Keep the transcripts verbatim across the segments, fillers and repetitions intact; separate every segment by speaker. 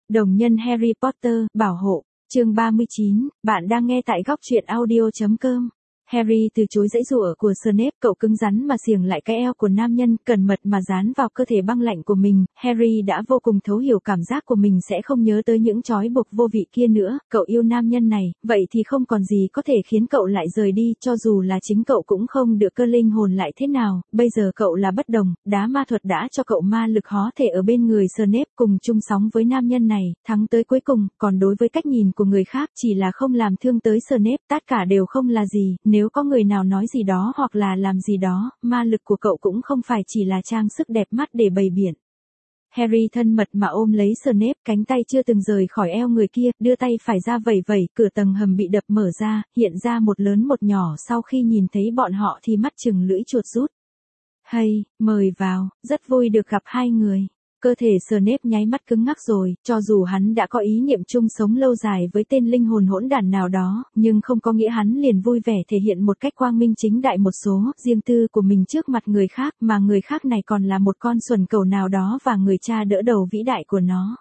Speaker 1: Đồng nhân Harry Potter, bảo hộ, chương ba mươi chín, bạn đang nghe tại góc truyện audio.com. Harry từ chối giãy giụa của Snape, cậu cứng rắn mà xiềng lại cái eo của nam nhân, cẩn mật mà dán vào cơ thể băng lạnh của mình. Harry đã vô cùng thấu hiểu cảm giác của mình sẽ không nhớ tới những trói buộc vô vị kia nữa. Cậu yêu nam nhân này, vậy thì không còn gì có thể khiến cậu lại rời đi, cho dù là chính cậu cũng không được cơ linh hồn lại thế nào. Bây giờ cậu là bất đồng, đá ma thuật đã cho cậu ma lực hó thể ở bên người Snape, cùng chung sóng với nam nhân này, thắng tới cuối cùng. Còn đối với cách nhìn của người khác, chỉ là không làm thương tới Snape, tất cả đều không là gì. Nếu có người nào nói gì đó hoặc là làm gì đó, ma lực của cậu cũng không phải chỉ là trang sức đẹp mắt để bày biện. Harry thân mật mà ôm lấy Snape, cánh tay chưa từng rời khỏi eo người kia, đưa tay phải ra vẩy vẩy, cửa tầng hầm bị đập mở ra, hiện ra một lớn một nhỏ. Sau khi nhìn thấy bọn họ thì mắt chừng lưỡi chuột rút. Hay, mời vào, rất vui được gặp hai người. Cơ thể Snape nháy mắt cứng ngắc rồi, cho dù hắn đã có ý niệm chung sống lâu dài với tên linh hồn hỗn đản nào đó, nhưng không có nghĩa hắn liền vui vẻ thể hiện một cách quang minh chính đại một số riêng tư của mình trước mặt người khác, mà người khác này còn là một con xuẩn cẩu nào đó và người cha đỡ đầu vĩ đại của nó.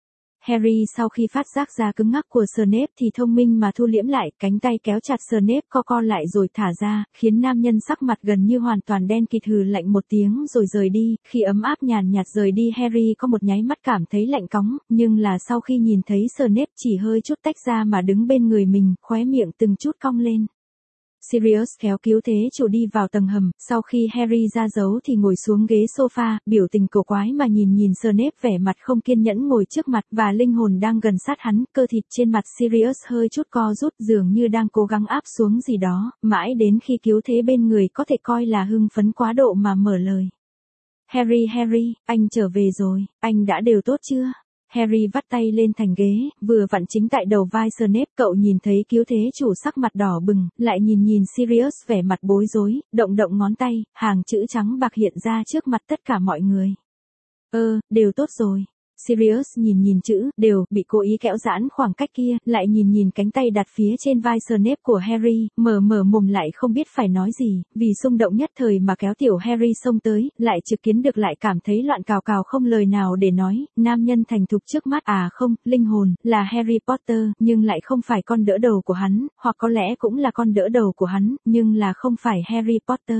Speaker 1: Harry sau khi phát giác ra cứng ngắc của Snape thì thông minh mà thu liễm lại, cánh tay kéo chặt Snape co co lại rồi thả ra, khiến nam nhân sắc mặt gần như hoàn toàn đen kịt, hừ lạnh một tiếng rồi rời đi. Khi ấm áp nhàn nhạt rời đi, Harry có một nháy mắt cảm thấy lạnh cóng, nhưng là sau khi nhìn thấy Snape chỉ hơi chút tách ra mà đứng bên người mình, khóe miệng từng chút cong lên. Sirius kéo cứu thế chủ đi vào tầng hầm, sau khi Harry ra dấu thì ngồi xuống ghế sofa, biểu tình cổ quái mà nhìn nhìn Snape vẻ mặt không kiên nhẫn ngồi trước mặt và linh hồn đang gần sát hắn, cơ thịt trên mặt Sirius hơi chút co rút dường như đang cố gắng áp xuống gì đó, mãi đến khi cứu thế bên người có thể coi là hưng phấn quá độ mà mở lời. Harry Harry, anh trở về rồi, anh đã đều tốt chưa? Harry vắt tay lên thành ghế, vừa vặn chính tại đầu vai Snape, cậu nhìn thấy cứu thế chủ sắc mặt đỏ bừng, lại nhìn nhìn Sirius vẻ mặt bối rối, động động ngón tay, hàng chữ trắng bạc hiện ra trước mặt tất cả mọi người. Ơ, đều tốt rồi. Sirius nhìn nhìn chữ, đều, bị cố ý kéo giãn khoảng cách kia, lại nhìn nhìn cánh tay đặt phía trên vai Snape của Harry, mở mở mồm lại không biết phải nói gì, vì xung động nhất thời mà kéo tiểu Harry xông tới, lại trực kiến được lại cảm thấy loạn cào cào không lời nào để nói. Nam nhân thành thục trước mắt, à không, linh hồn, là Harry Potter, nhưng lại không phải con đỡ đầu của hắn, hoặc có lẽ cũng là con đỡ đầu của hắn, nhưng là không phải Harry Potter.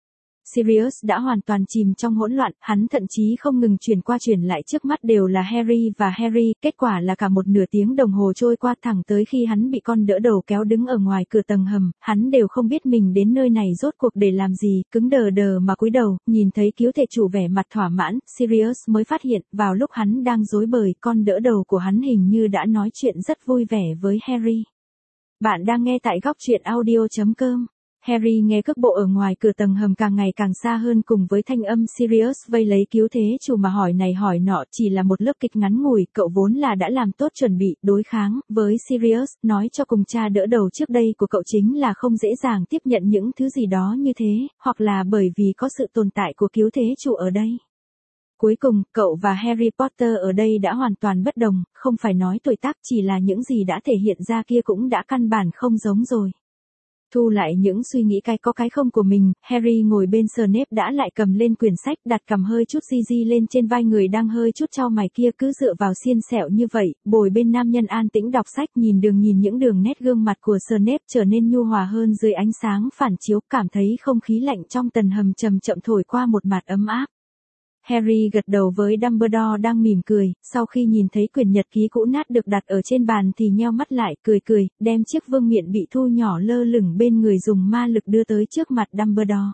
Speaker 1: Sirius đã hoàn toàn chìm trong hỗn loạn, hắn thậm chí không ngừng chuyển qua chuyển lại, trước mắt đều là Harry và Harry, kết quả là cả một nửa tiếng đồng hồ trôi qua, thẳng tới khi hắn bị con đỡ đầu kéo đứng ở ngoài cửa tầng hầm, hắn đều không biết mình đến nơi này rốt cuộc để làm gì, cứng đờ đờ mà cúi đầu, nhìn thấy cứu thể chủ vẻ mặt thỏa mãn, Sirius mới phát hiện, vào lúc hắn đang rối bời, con đỡ đầu của hắn hình như đã nói chuyện rất vui vẻ với Harry. Bạn đang nghe tại góc truyện audio.com. Harry nghe cước bộ ở ngoài cửa tầng hầm càng ngày càng xa hơn, cùng với thanh âm Sirius vây lấy cứu thế chủ mà hỏi này hỏi nọ, chỉ là một lớp kịch ngắn ngủi, cậu vốn là đã làm tốt chuẩn bị, đối kháng với Sirius, nói cho cùng cha đỡ đầu trước đây của cậu chính là không dễ dàng tiếp nhận những thứ gì đó như thế, hoặc là bởi vì có sự tồn tại của cứu thế chủ ở đây. Cuối cùng, cậu và Harry Potter ở đây đã hoàn toàn bất đồng, không phải nói tuổi tác, chỉ là những gì đã thể hiện ra kia cũng đã căn bản không giống rồi. Thu lại những suy nghĩ cái có cái không của mình, Harry ngồi bên Snape đã lại cầm lên quyển sách, đặt cầm hơi chút di di lên trên vai người đang hơi chút chau mày kia, cứ dựa vào xiên xẹo như vậy, bồi bên nam nhân an tĩnh đọc sách, nhìn đường nhìn những đường nét gương mặt của Snape trở nên nhu hòa hơn dưới ánh sáng phản chiếu, cảm thấy không khí lạnh trong tầng hầm chậm chậm thổi qua một mặt ấm áp. Harry gật đầu với Dumbledore đang mỉm cười, sau khi nhìn thấy quyển nhật ký cũ nát được đặt ở trên bàn thì nheo mắt lại, cười cười, đem chiếc vương miện bị thu nhỏ lơ lửng bên người dùng ma lực đưa tới trước mặt Dumbledore.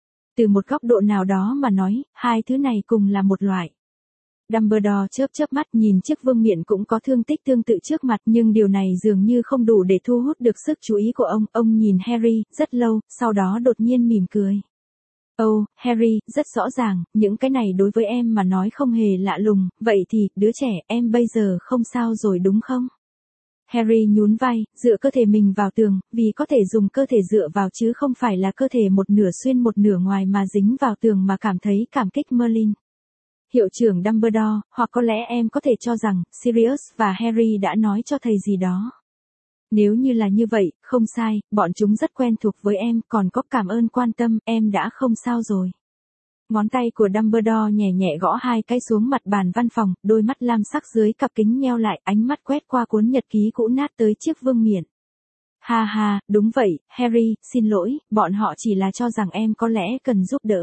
Speaker 1: Từ một góc độ nào đó mà nói, hai thứ này cùng là một loại. Dumbledore chớp chớp mắt, nhìn chiếc vương miện cũng có thương tích tương tự trước mặt, nhưng điều này dường như không đủ để thu hút được sức chú ý của ông. Ông nhìn Harry rất lâu, sau đó đột nhiên mỉm cười. Oh, Harry, rất rõ ràng, những cái này đối với em mà nói không hề lạ lùng, vậy thì, đứa trẻ, em bây giờ không sao rồi đúng không? Harry nhún vai, dựa cơ thể mình vào tường, vì có thể dùng cơ thể dựa vào chứ không phải là cơ thể một nửa xuyên một nửa ngoài mà dính vào tường mà cảm thấy cảm kích Merlin. Hiệu trưởng Dumbledore, hoặc có lẽ em có thể cho rằng, Sirius và Harry đã nói cho thầy gì đó. Nếu như là như vậy, không sai, bọn chúng rất quen thuộc với em, còn có cảm ơn quan tâm, em đã không sao rồi. Ngón tay của Dumbledore nhẹ nhẹ gõ hai cái xuống mặt bàn văn phòng, đôi mắt lam sắc dưới cặp kính nheo lại, ánh mắt quét qua cuốn nhật ký cũ nát tới chiếc vương miện. Ha ha, đúng vậy, Harry, xin lỗi, bọn họ chỉ là cho rằng em có lẽ cần giúp đỡ.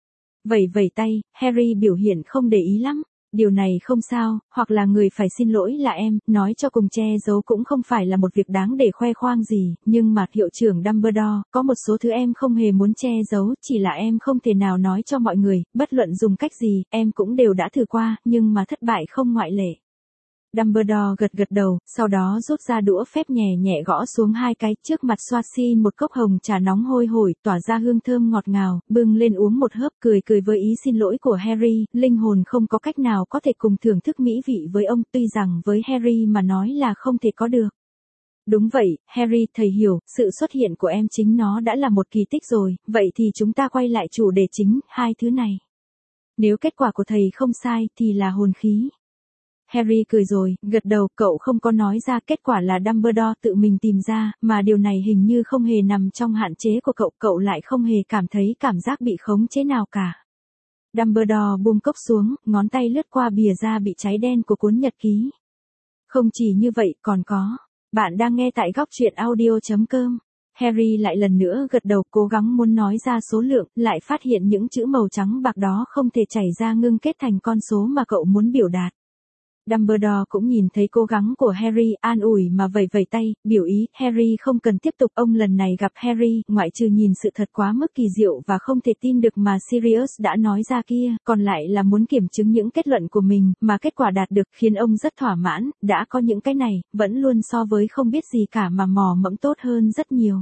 Speaker 1: Vẩy vẩy tay, Harry biểu hiện không để ý lắm. Điều này không sao, hoặc là người phải xin lỗi là em, nói cho cùng che giấu cũng không phải là một việc đáng để khoe khoang gì, nhưng mà hiệu trưởng Dumbledore, có một số thứ em không hề muốn che giấu, chỉ là em không thể nào nói cho mọi người, bất luận dùng cách gì, em cũng đều đã thử qua, nhưng mà thất bại không ngoại lệ. Dumbledore gật gật đầu, sau đó rút ra đũa phép nhẹ nhẹ gõ xuống hai cái, trước mặt Swazi một cốc hồng trà nóng hôi hổi, tỏa ra hương thơm ngọt ngào, bưng lên uống một hớp, cười cười với ý xin lỗi của Harry, linh hồn không có cách nào có thể cùng thưởng thức mỹ vị với ông, tuy rằng với Harry mà nói là không thể có được. Đúng vậy, Harry, thầy hiểu, sự xuất hiện của em chính nó đã là một kỳ tích rồi, vậy thì chúng ta quay lại chủ đề chính, hai thứ này. Nếu kết quả của thầy không sai, thì là hồn khí. Harry cười rồi, gật đầu, cậu không có nói ra kết quả là Dumbledore tự mình tìm ra, mà điều này hình như không hề nằm trong hạn chế của cậu, cậu lại không hề cảm thấy cảm giác bị khống chế nào cả. Dumbledore buông cốc xuống, ngón tay lướt qua bìa da bị cháy đen của cuốn nhật ký. Không chỉ như vậy, còn có. Bạn đang nghe tại góc truyện audio chấm com. Harry lại lần nữa gật đầu, cố gắng muốn nói ra số lượng, lại phát hiện những chữ màu trắng bạc đó không thể chảy ra ngưng kết thành con số mà cậu muốn biểu đạt. Dumbledore cũng nhìn thấy cố gắng của Harry, an ủi mà vẩy vẩy tay, biểu ý, Harry không cần tiếp tục. Ông lần này gặp Harry, ngoại trừ nhìn sự thật quá mức kỳ diệu và không thể tin được mà Sirius đã nói ra kia, còn lại là muốn kiểm chứng những kết luận của mình, mà kết quả đạt được khiến ông rất thỏa mãn, đã có những cái này, vẫn luôn so với không biết gì cả mà mò mẫm tốt hơn rất nhiều.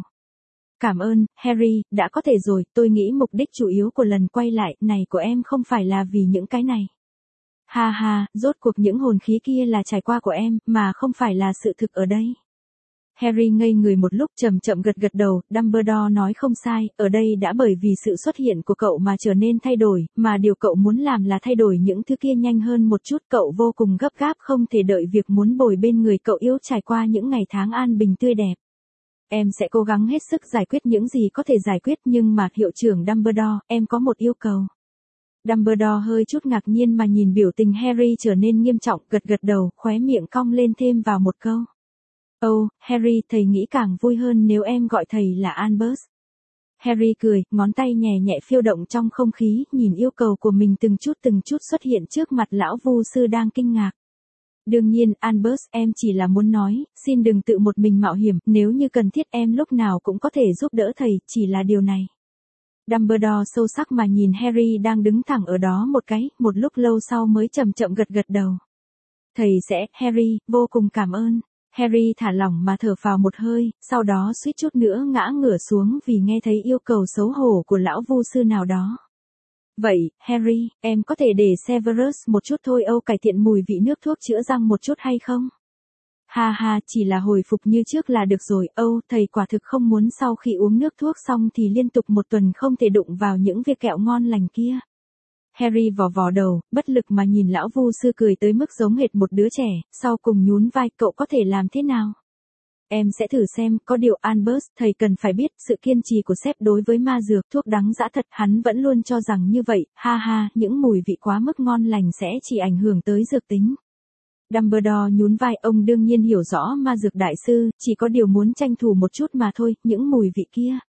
Speaker 1: Cảm ơn, Harry, đã có thể rồi, tôi nghĩ mục đích chủ yếu của lần quay lại này của em không phải là vì những cái này. Ha ha, rốt cuộc những hồn khí kia là trải qua của em, mà không phải là sự thực ở đây. Harry ngây người một lúc, chậm chậm gật gật đầu, Dumbledore nói không sai, ở đây đã bởi vì sự xuất hiện của cậu mà trở nên thay đổi, mà điều cậu muốn làm là thay đổi những thứ kia nhanh hơn một chút, cậu vô cùng gấp gáp không thể đợi việc muốn bồi bên người cậu yêu trải qua những ngày tháng an bình tươi đẹp. Em sẽ cố gắng hết sức giải quyết những gì có thể giải quyết, nhưng mà hiệu trưởng Dumbledore, em có một yêu cầu. Dumbledore hơi chút ngạc nhiên mà nhìn biểu tình Harry trở nên nghiêm trọng, gật gật đầu, khóe miệng cong lên thêm vào một câu. Ồ, oh, Harry, thầy nghĩ càng vui hơn nếu em gọi thầy là Albus. Harry cười, ngón tay nhẹ nhẹ phiêu động trong không khí, nhìn yêu cầu của mình từng chút từng chút xuất hiện trước mặt lão vu sư đang kinh ngạc. Đương nhiên, Albus, em chỉ là muốn nói, xin đừng tự một mình mạo hiểm, nếu như cần thiết em lúc nào cũng có thể giúp đỡ thầy, chỉ là điều này. Dumbledore sâu sắc mà nhìn Harry đang đứng thẳng ở đó một cái, một lúc lâu sau mới chậm chậm gật gật đầu. Thầy sẽ, Harry, vô cùng cảm ơn. Harry thả lỏng mà thở phào một hơi, sau đó suýt chút nữa ngã ngửa xuống vì nghe thấy yêu cầu xấu hổ của lão vu sư nào đó. Vậy, Harry, em có thể để Severus một chút thôi Âu cải thiện mùi vị nước thuốc chữa răng một chút hay không? Ha ha, chỉ là hồi phục như trước là được rồi, Âu, thầy quả thực không muốn sau khi uống nước thuốc xong thì liên tục một tuần không thể đụng vào những việc kẹo ngon lành kia. Harry vò vò đầu, bất lực mà nhìn lão vu sư cười tới mức giống hệt một đứa trẻ, sau cùng nhún vai, cậu có thể làm thế nào? Em sẽ thử xem, có điều Albus, thầy cần phải biết, sự kiên trì của sếp đối với ma dược thuốc đắng dã thật, hắn vẫn luôn cho rằng như vậy, ha ha, những mùi vị quá mức ngon lành sẽ chỉ ảnh hưởng tới dược tính. Dumbledore nhún vai, ông đương nhiên hiểu rõ ma dược đại sư, chỉ có điều muốn tranh thủ một chút mà thôi, những mùi vị kia.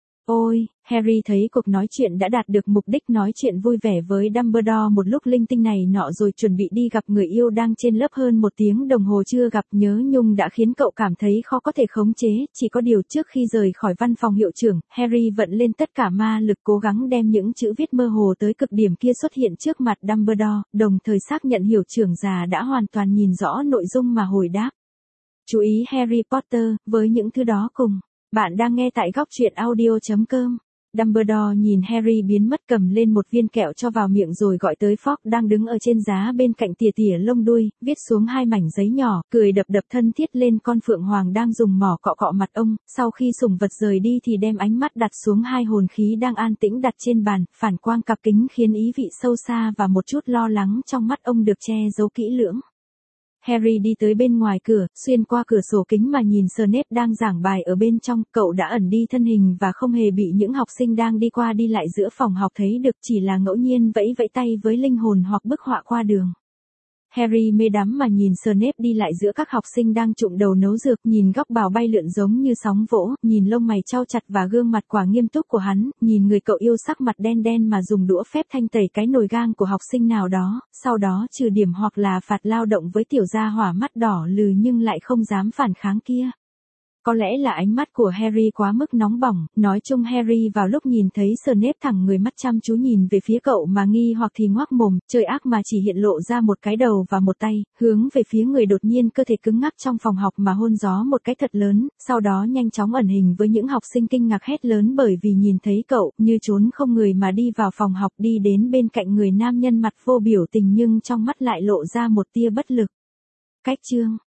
Speaker 1: Ôi, Harry thấy cuộc nói chuyện đã đạt được mục đích, nói chuyện vui vẻ với Dumbledore một lúc linh tinh này nọ rồi chuẩn bị đi gặp người yêu đang trên lớp hơn một tiếng đồng hồ chưa gặp, nhớ nhung đã khiến cậu cảm thấy khó có thể khống chế, chỉ có điều trước khi rời khỏi văn phòng hiệu trưởng, Harry vận lên tất cả ma lực cố gắng đem những chữ viết mơ hồ tới cực điểm kia xuất hiện trước mặt Dumbledore, đồng thời xác nhận hiệu trưởng già đã hoàn toàn nhìn rõ nội dung mà hồi đáp. Chú ý Harry Potter, với những thứ đó cùng. Bạn đang nghe tại góc truyện audio chấm com. Dumbledore nhìn Harry biến mất, cầm lên một viên kẹo cho vào miệng rồi gọi tới Fogg đang đứng ở trên giá bên cạnh tỉa tỉa lông đuôi, viết xuống hai mảnh giấy nhỏ, cười đập đập thân thiết lên con phượng hoàng đang dùng mỏ cọ cọ mặt ông, sau khi sủng vật rời đi thì đem ánh mắt đặt xuống hai hồn khí đang an tĩnh đặt trên bàn, phản quang cặp kính khiến ý vị sâu xa và một chút lo lắng trong mắt ông được che giấu kỹ lưỡng. Harry đi tới bên ngoài cửa, xuyên qua cửa sổ kính mà nhìn Snape đang giảng bài ở bên trong, cậu đã ẩn đi thân hình và không hề bị những học sinh đang đi qua đi lại giữa phòng học thấy được, chỉ là ngẫu nhiên vẫy vẫy tay với linh hồn hoặc bức họa qua đường. Harry mê đắm mà nhìn Snape đi lại giữa các học sinh đang trụm đầu nấu dược, nhìn góc bào bay lượn giống như sóng vỗ, nhìn lông mày chau chặt và gương mặt quả nghiêm túc của hắn, nhìn người cậu yêu sắc mặt đen đen mà dùng đũa phép thanh tẩy cái nồi gang của học sinh nào đó, sau đó trừ điểm hoặc là phạt lao động với tiểu gia hỏa mắt đỏ lừ nhưng lại không dám phản kháng kia. Có lẽ là ánh mắt của Harry quá mức nóng bỏng, nói chung Harry vào lúc nhìn thấy Snape thẳng người mắt chăm chú nhìn về phía cậu mà nghi hoặc thì ngoác mồm, chơi ác mà chỉ hiện lộ ra một cái đầu và một tay, hướng về phía người đột nhiên cơ thể cứng ngắc trong phòng học mà hôn gió một cái thật lớn, sau đó nhanh chóng ẩn hình với những học sinh kinh ngạc hét lớn bởi vì nhìn thấy cậu, như trốn không người mà đi vào phòng học đi đến bên cạnh người nam nhân mặt vô biểu tình nhưng trong mắt lại lộ ra một tia bất lực. Cách chương